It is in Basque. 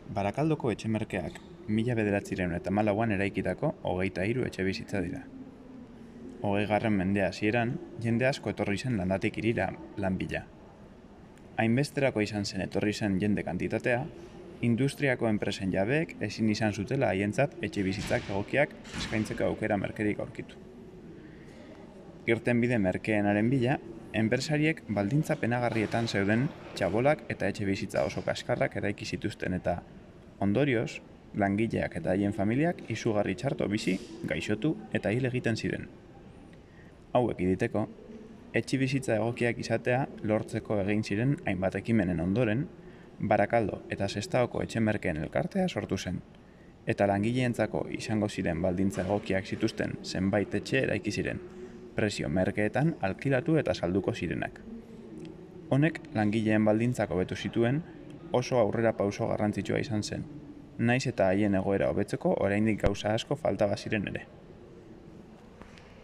Barakaldoko etxe-merkeak 1914an eraikitako 23 etxebizitza dira. 20. mende hasieran, jende asko etorri zen landatik hirira lan bila. Hainbesterako izan zen etorri zen jende kantitatea, industriako enpresen jabeek ezin izan zutela haientzat etxebizitzak egokiak eskaintzeko aukera merkerik aurkitu. Irtenbide merkeenaren bila, enpresariek baldintza penagarrietan zeuden txabolak eta etxebizitza oso kaskarrak eraiki zituzten eta, ondorioz, langileak eta haien familiak izugarri txarto bizi, gaixotu eta hil egiten ziren. Hauek iditeko, etxebizitza egokiak izatea lortzeko egin ziren hainbat ekimenen ondoren, Barakaldo eta Sestaoko etxe-merkeen elkartea sortu zen, eta langileentzako izango ziren baldintza egokiak zituzten zenbait etxe eraiki ziren, prezio merkeetan alkilatu eta salduko zirenak. Honek langileen baldintzak hobetu zituen oso aurrera pauso garrantzitsua izan zen, nahiz eta haien egoera hobetzeko oraindik gauza asko falta baziren ere.